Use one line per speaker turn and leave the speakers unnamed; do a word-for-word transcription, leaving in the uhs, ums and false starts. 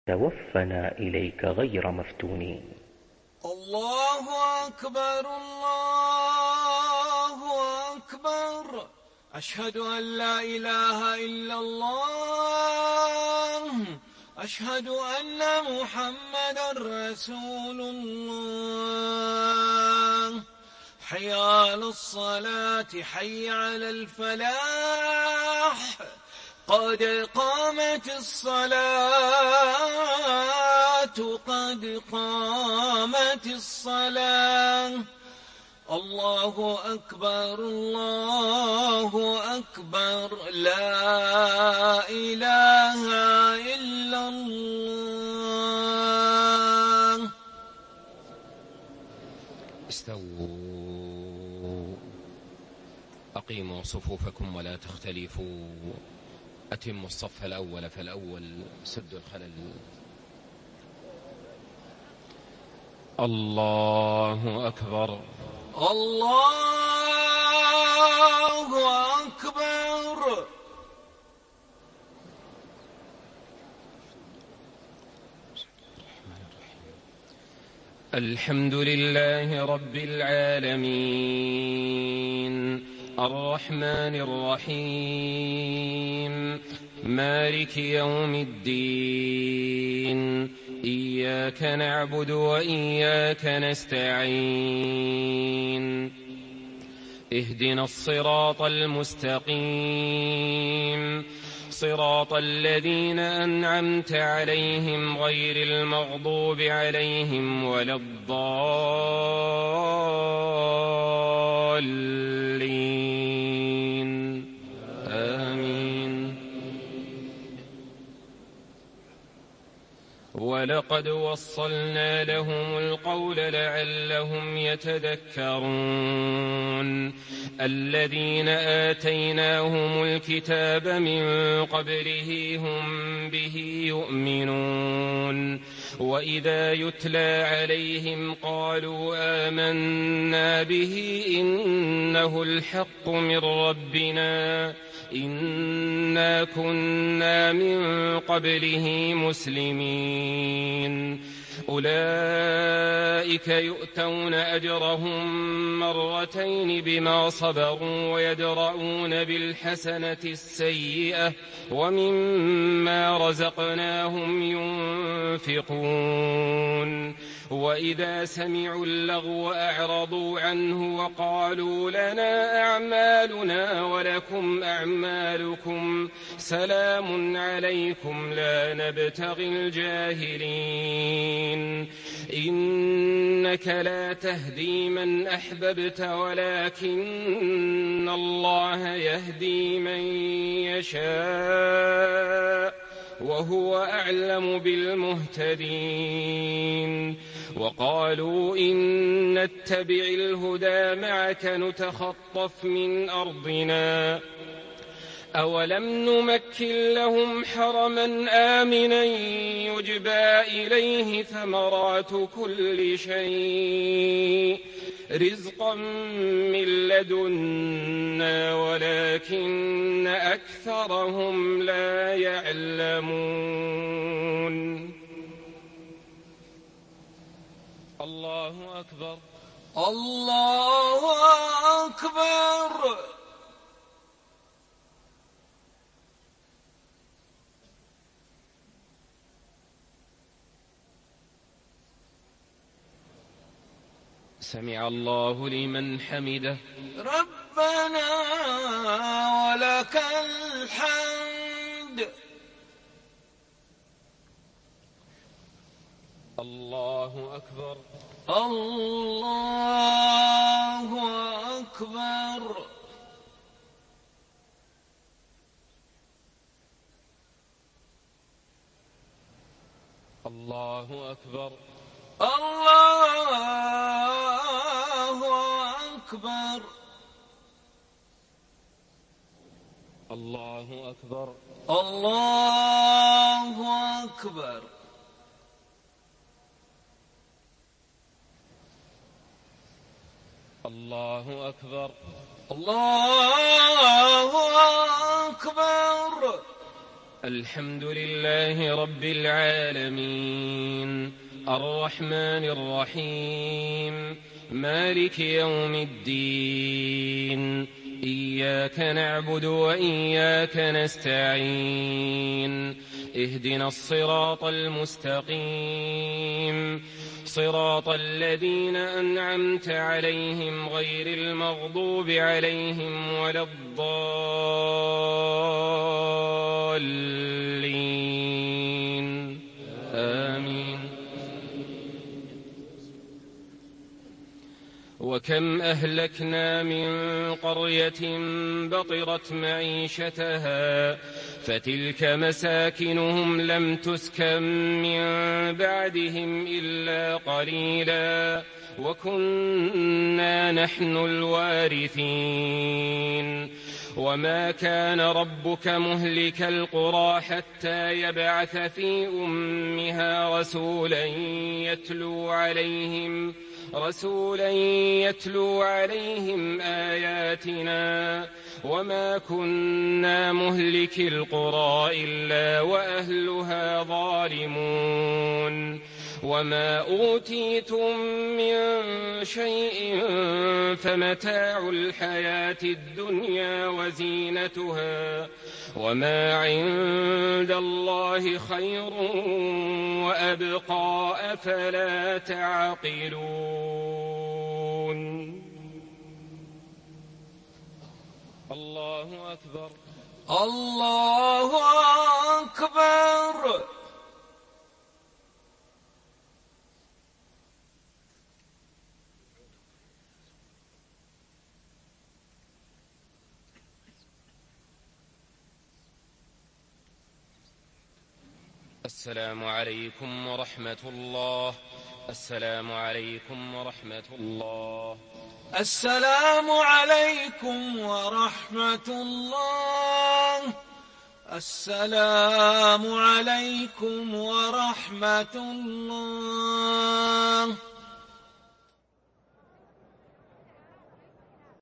توفنا إليك غير مفتونين.
الله أكبر الله أكبر، أشهد أن لا إله إلا الله، أشهد أن محمدا رسول الله. حي على الصلاة حي على الفلاح، قد قامت الصلاة قد قامت الصلاة. الله أكبر الله أكبر، لا إله إلا الله.
استووا، أقيموا صفوفكم ولا تختلفوا، أتموا الصف الأول فالأول، سدوا الخلل. الله أكبر
الله أكبر.
الحمد لله رب العالمين، الرحمن الرحيم، مالك يوم الدين، إياك نعبد وإياك نستعين، اهدنا الصراط المستقيم، صراط الذين أنعمت عليهم غير المغضوب عليهم ولا الضالين، آمين. ولقد وصلنا لهم القول لعلهم يتذكرون. الذين آتيناهم الكتاب من قبله هم به يؤمنون، وإذا يتلى عليهم قالوا آمنا به إنه الحق من ربنا إنا كنا من قبله مسلمين. أولئك يؤتون أجرهم مرتين بما صبروا ويدرؤون بالحسنة السيئة ومما رزقناهم ينفقون. وإذا سمعوا اللغو أعرضوا عنه وقالوا لنا أعمالنا ولكم أعمالكم سلام عليكم لا نبتغي الجاهلين. إنك لا تهدي من أحببت ولكن الله يهدي من يشاء وهو أعلم بالمهتدين. وقالوا إن نتبع الهدى معك نتخطف من أرضنا أولم نمكن لهم حرما آمنا يجبى إليه ثمرات كل شيء رزقا من لدنا ولكن أكثرهم لا يعلمون. الله أكبر
الله أكبر.
سمع الله لمن حمده.
ربنا ولك الحمد.
الله أكبر
الله أكبر.
الله أكبر
الله أكبر.
الله أكبر
الله أكبر.
الله أكبر
الله أكبر.
الحمد لله رب العالمين الرحمن الرحيم مالك يوم الدين إياك نعبد وإياك نستعين اهدنا الصراط المستقيم صراط الذين أنعمت عليهم غير المغضوب عليهم ولا الضالين آمين. وكم أهلكنا من قرية بطرت معيشتها فتلك مساكنهم لم تسكن من بعدهم إلا قليلا وكنا نحن الوارثين. وما كان ربك مهلك القرى حتى يبعث في أمها رسولا يتلو عليهم رسولا يتلو عليهم آياتنا وما كنا مهلك القرى إلا وأهلها ظالمون. وما أوتيتم من شيء فمتاع الحياة الدنيا وزينتها وما عند الله خير وأبقى أفلا تعقلون. الله أكبر
الله أكبر.
السلام عليكم ورحمة الله. السلام عليكم ورحمة الله.
السلام عليكم ورحمة الله. السلام عليكم ورحمة الله.